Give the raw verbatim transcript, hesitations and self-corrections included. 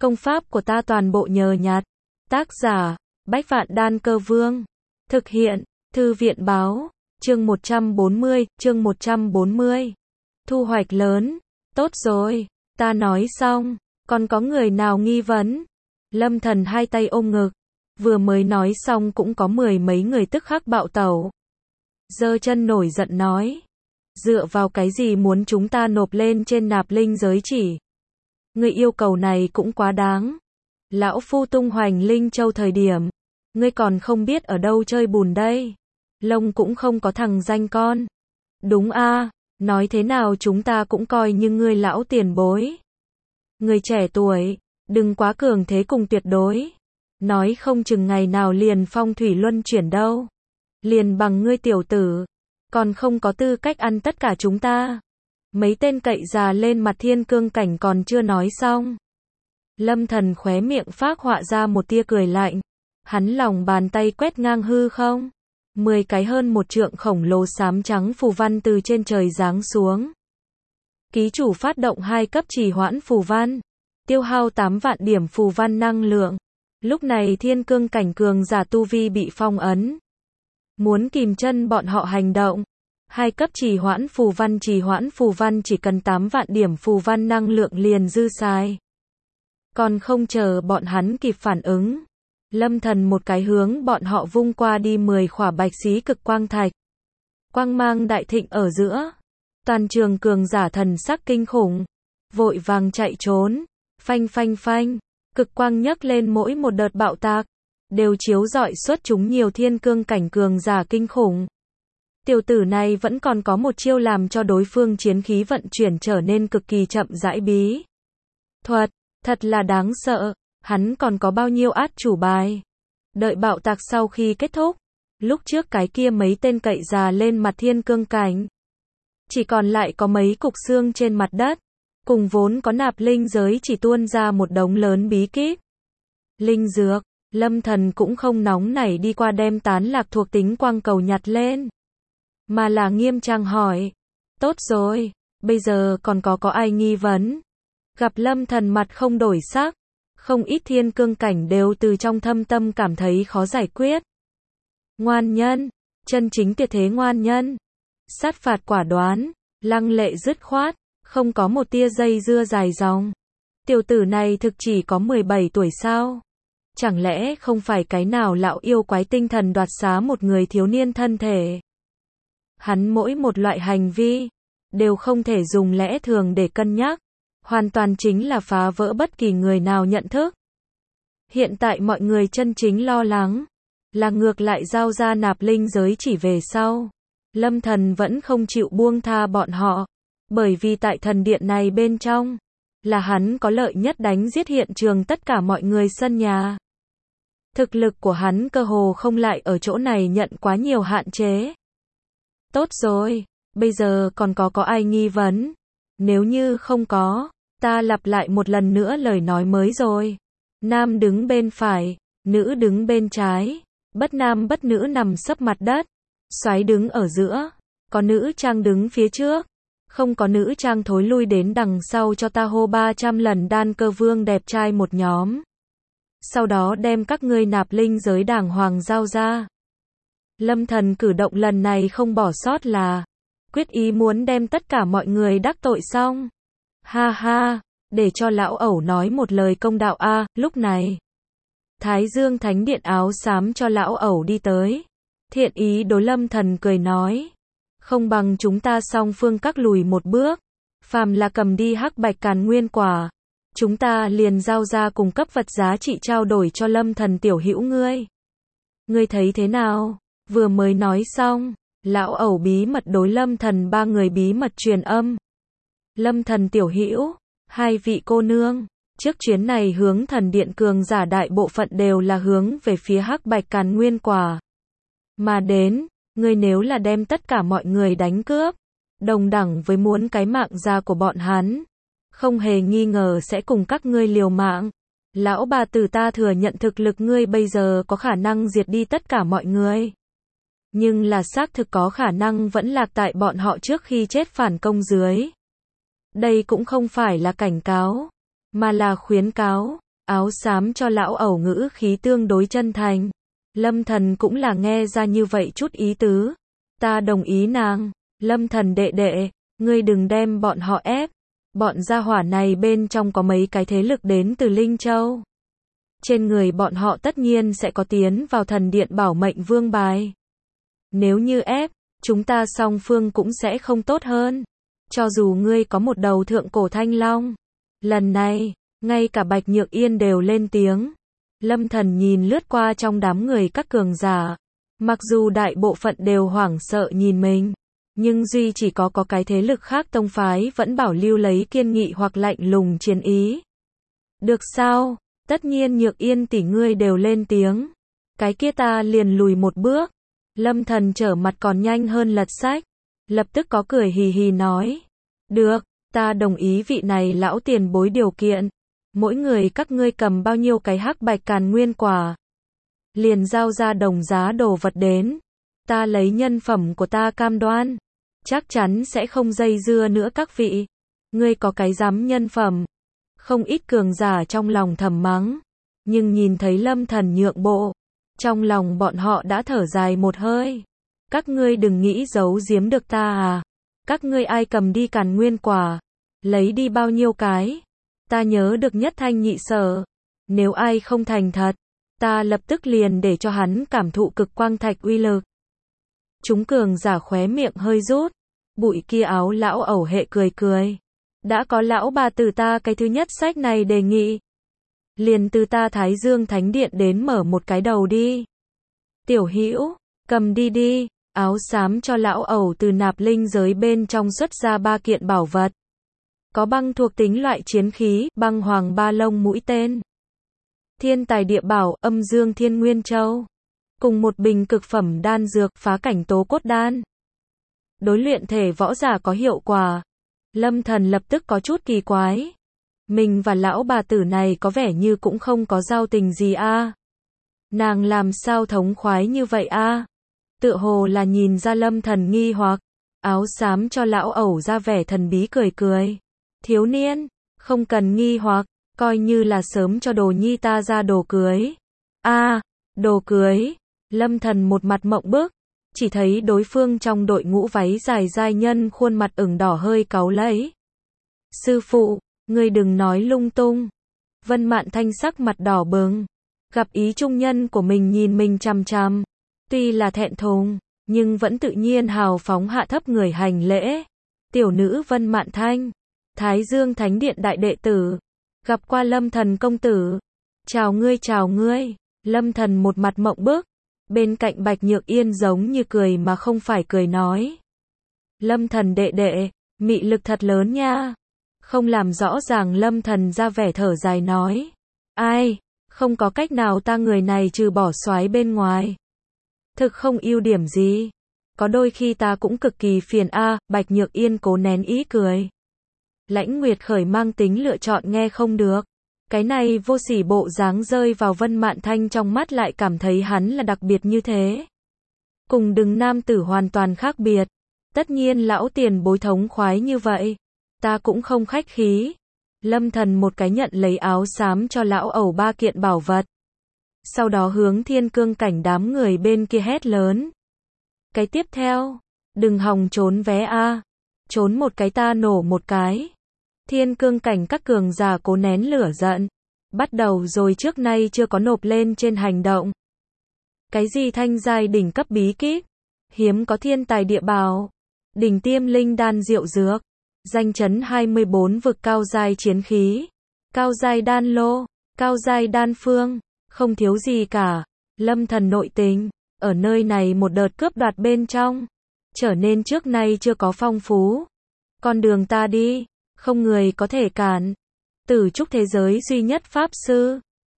Công pháp của ta toàn bộ nhờ nhặt. Tác giả, Bách Vạn Đan Cơ Vương. Thực hiện, Thư viện Báo. Chương một trăm bốn mươi, chương một trăm bốn mươi. Thu hoạch lớn. Tốt rồi, ta nói xong, còn có người nào nghi vấn? Lâm Thần hai tay ôm ngực, vừa mới nói xong cũng có mười mấy người tức khắc bạo tẩu. Giơ chân nổi giận nói, dựa vào cái gì muốn chúng ta nộp lên trên nạp linh giới chỉ? Ngươi yêu cầu này cũng quá đáng. Lão phu tung hoành linh châu thời điểm, ngươi còn không biết ở đâu chơi bùn đây. Lông cũng không có thằng danh con. Đúng a, nói thế nào chúng ta cũng coi như ngươi lão tiền bối. Người trẻ tuổi, đừng quá cường thế cùng tuyệt đối. Nói không chừng ngày nào liền phong thủy luân chuyển đâu. Liền bằng ngươi tiểu tử, còn không có tư cách ăn tất cả chúng ta. Mấy tên cậy già lên mặt thiên cương cảnh còn chưa nói xong. Lâm Thần khóe miệng phác họa ra một tia cười lạnh. Hắn lòng bàn tay quét ngang hư không. Mười cái hơn một trượng khổng lồ xám trắng phù văn từ trên trời giáng xuống. Ký chủ phát động hai cấp trì hoãn phù văn. Tiêu hao tám vạn điểm phù văn năng lượng. Lúc này thiên cương cảnh cường giả tu vi bị phong ấn. Muốn kìm chân bọn họ hành động. Hai cấp trì hoãn phù văn trì hoãn phù văn chỉ cần tám vạn điểm phù văn năng lượng liền dư xài. Còn không chờ bọn hắn kịp phản ứng. Lâm Thần một cái hướng bọn họ vung qua đi mười khỏa bạch xí cực quang thạch. Quang mang đại thịnh ở giữa. Toàn trường cường giả thần sắc kinh khủng. Vội vàng chạy trốn. Phanh phanh phanh. Cực quang nhấc lên mỗi một đợt bạo tạc. Đều chiếu rọi xuất chúng nhiều thiên cương cảnh cường giả kinh khủng. Tiểu tử này vẫn còn có một chiêu làm cho đối phương chiến khí vận chuyển trở nên cực kỳ chậm rãi bí thuật. Thật là đáng sợ. Hắn còn có bao nhiêu át chủ bài. Đợi bạo tạc sau khi kết thúc. Lúc trước cái kia mấy tên cậy già lên mặt thiên cương cảnh. Chỉ còn lại có mấy cục xương trên mặt đất. Cùng vốn có nạp linh giới chỉ tuôn ra một đống lớn bí kíp. Linh dược. Lâm Thần cũng không nóng nảy đi qua đem tán lạc thuộc tính quang cầu nhặt lên. Mà là nghiêm trang hỏi. Tốt rồi. Bây giờ còn có có ai nghi vấn? Gặp Lâm Thần mặt không đổi sắc. Không ít thiên cương cảnh đều từ trong thâm tâm cảm thấy khó giải quyết. Ngoan nhân. Chân chính tuyệt thế ngoan nhân. Sát phạt quả đoán. Lăng lệ dứt khoát. Không có một tia dây dưa dài dòng. Tiểu tử này thực chỉ có mười bảy tuổi sao? Chẳng lẽ không phải cái nào lão yêu quái tinh thần đoạt xá một người thiếu niên thân thể? Hắn mỗi một loại hành vi đều không thể dùng lẽ thường để cân nhắc. Hoàn toàn chính là phá vỡ bất kỳ người nào nhận thức. Hiện tại mọi người chân chính lo lắng là ngược lại giao ra nạp linh giới chỉ về sau. Lâm Thần vẫn không chịu buông tha bọn họ. Bởi vì tại thần điện này bên trong là hắn có lợi nhất đánh giết hiện trường tất cả mọi người sân nhà. Thực lực của hắn cơ hồ không lại ở chỗ này nhận quá nhiều hạn chế. Tốt rồi, bây giờ còn có có ai nghi vấn? Nếu như không có, ta lặp lại một lần nữa lời nói mới rồi. Nam đứng bên phải, nữ đứng bên trái, bất nam bất nữ nằm sấp mặt đất, soái đứng ở giữa, có nữ trang đứng phía trước, không có nữ trang thối lui đến đằng sau cho ta hô ba trăm lần đan cơ vương đẹp trai một nhóm. Sau đó đem các ngươi nạp linh giới đàng hoàng giao ra. Lâm Thần cử động lần này không bỏ sót là quyết ý muốn đem tất cả mọi người đắc tội xong. Ha ha, để cho lão ẩu nói một lời công đạo a. À, lúc này Thái Dương Thánh Điện áo xám cho lão ẩu đi tới. Thiện ý đối Lâm Thần cười nói, không bằng chúng ta song phương các lùi một bước. Phàm là cầm đi hắc bạch càn nguyên quả, chúng ta liền giao ra cùng cấp vật giá trị trao đổi cho Lâm Thần tiểu hữu ngươi. Ngươi thấy thế nào? Vừa mới nói xong, lão ẩu bí mật đối Lâm Thần ba người bí mật truyền âm. Lâm Thần tiểu hữu, hai vị cô nương, trước chuyến này hướng thần điện cường giả đại bộ phận đều là hướng về phía hắc bạch càn nguyên quả. Mà đến, ngươi nếu là đem tất cả mọi người đánh cướp, đồng đẳng với muốn cái mạng già của bọn hắn, không hề nghi ngờ sẽ cùng các ngươi liều mạng. Lão bà tử ta thừa nhận thực lực ngươi bây giờ có khả năng diệt đi tất cả mọi người. Nhưng là xác thực có khả năng vẫn lạc tại bọn họ trước khi chết phản công dưới. Đây cũng không phải là cảnh cáo, mà là khuyến cáo. Áo xám cho lão ẩu ngữ khí tương đối chân thành. Lâm Thần cũng là nghe ra như vậy chút ý tứ. Ta đồng ý nàng. Lâm Thần đệ đệ, ngươi đừng đem bọn họ ép. Bọn gia hỏa này bên trong có mấy cái thế lực đến từ Linh Châu. Trên người bọn họ tất nhiên sẽ có tiến vào thần điện bảo mệnh vương bài. Nếu như ép, chúng ta song phương cũng sẽ không tốt hơn. Cho dù ngươi có một đầu thượng cổ thanh long. Lần này, ngay cả Bạch Nhược Yên đều lên tiếng. Lâm Thần nhìn lướt qua trong đám người các cường giả. Mặc dù đại bộ phận đều hoảng sợ nhìn mình. Nhưng duy chỉ có có cái thế lực khác tông phái vẫn bảo lưu lấy kiên nghị hoặc lạnh lùng chiến ý. Được sao? Tất nhiên Nhược Yên tỷ ngươi đều lên tiếng. Cái kia ta liền lùi một bước. Lâm Thần trở mặt còn nhanh hơn lật sách. Lập tức có cười hì hì nói. Được, ta đồng ý vị này lão tiền bối điều kiện. Mỗi người các ngươi cầm bao nhiêu cái hắc bạch càn nguyên quả. Liền giao ra đồng giá đồ vật đến. Ta lấy nhân phẩm của ta cam đoan. Chắc chắn sẽ không dây dưa nữa các vị. Ngươi có cái dám nhân phẩm. Không ít cường giả trong lòng thầm mắng. Nhưng nhìn thấy Lâm Thần nhượng bộ. Trong lòng bọn họ đã thở dài một hơi. Các ngươi đừng nghĩ giấu giếm được ta à. Các ngươi ai cầm đi càn nguyên quả. Lấy đi bao nhiêu cái. Ta nhớ được nhất thanh nhị sở. Nếu ai không thành thật. Ta lập tức liền để cho hắn cảm thụ cực quang thạch uy lực. Chúng cường giả khóe miệng hơi rút. Bụi kia áo lão ẩu hệ cười cười. Đã có lão bà từ ta cái thứ nhất sách này đề nghị. Liền từ ta Thái Dương Thánh Điện đến mở một cái đầu đi. Tiểu Hữu, cầm đi đi. Áo xám cho lão ẩu từ nạp linh giới bên trong xuất ra ba kiện bảo vật. Có băng thuộc tính loại chiến khí, băng hoàng ba lông mũi tên. Thiên tài địa bảo, âm dương thiên nguyên châu. Cùng một bình cực phẩm đan dược, phá cảnh tố cốt đan. Đối luyện thể võ giả có hiệu quả. Lâm Thần lập tức có chút kỳ quái. Mình và lão bà tử này có vẻ như cũng không có giao tình gì a. Nàng làm sao thống khoái như vậy a? Tựa hồ là nhìn ra Lâm Thần nghi hoặc. Áo xám cho lão ẩu ra vẻ thần bí cười cười. Thiếu niên, không cần nghi hoặc, coi như là sớm cho đồ nhi ta ra đồ cưới. A, đồ cưới. Lâm Thần một mặt mộng bức. Chỉ thấy đối phương trong đội ngũ váy dài giai nhân khuôn mặt ửng đỏ hơi cáu lấy. Sư phụ, ngươi đừng nói lung tung. Vân Mạn Thanh sắc mặt đỏ bừng. Gặp ý trung nhân của mình nhìn mình chằm chằm. Tuy là thẹn thùng, nhưng vẫn tự nhiên hào phóng hạ thấp người hành lễ. Tiểu nữ Vân Mạn Thanh, Thái Dương Thánh Điện đại đệ tử. Gặp qua Lâm Thần công tử. Chào ngươi chào ngươi. Lâm Thần một mặt mộng bức. Bên cạnh Bạch Nhược Yên giống như cười mà không phải cười nói. Lâm Thần đệ đệ, mị lực thật lớn nha. Không làm rõ ràng Lâm Thần ra vẻ thở dài nói. Ai, không có cách nào ta người này trừ bỏ soái bên ngoài. Thực không ưu điểm gì. Có đôi khi ta cũng cực kỳ phiền a. À, Bạch Nhược Yên cố nén ý cười. Lãnh Nguyệt Khởi mang tính lựa chọn nghe không được. Cái này vô sỉ bộ dáng rơi vào Vân Mạn Thanh trong mắt lại cảm thấy hắn là đặc biệt như thế. Cùng đừng nam tử hoàn toàn khác biệt. Tất nhiên lão tiền bối thống khoái như vậy. Ta cũng không khách khí. Lâm Thần một cái nhận lấy áo xám cho lão ẩu ba kiện bảo vật. Sau đó hướng thiên cương cảnh đám người bên kia hét lớn. Cái tiếp theo. Đừng hòng trốn vé a. Trốn một cái ta nổ một cái. Thiên cương cảnh các cường giả cố nén lửa giận. Bắt đầu rồi trước nay chưa có nộp lên trên hành động. Cái gì thanh giai đỉnh cấp bí kíp. Hiếm có thiên tài địa bảo. Đỉnh tiêm linh đan diệu dược. Danh chấn hai mươi bốn vực cao giai chiến khí. Cao giai đan lô. Cao giai đan phương. Không thiếu gì cả. Lâm Thần nội tình. Ở nơi này một đợt cướp đoạt bên trong. Trở nên trước nay chưa có phong phú. Con đường ta đi. Không người có thể cản. Tử trúc thế giới duy nhất pháp sư.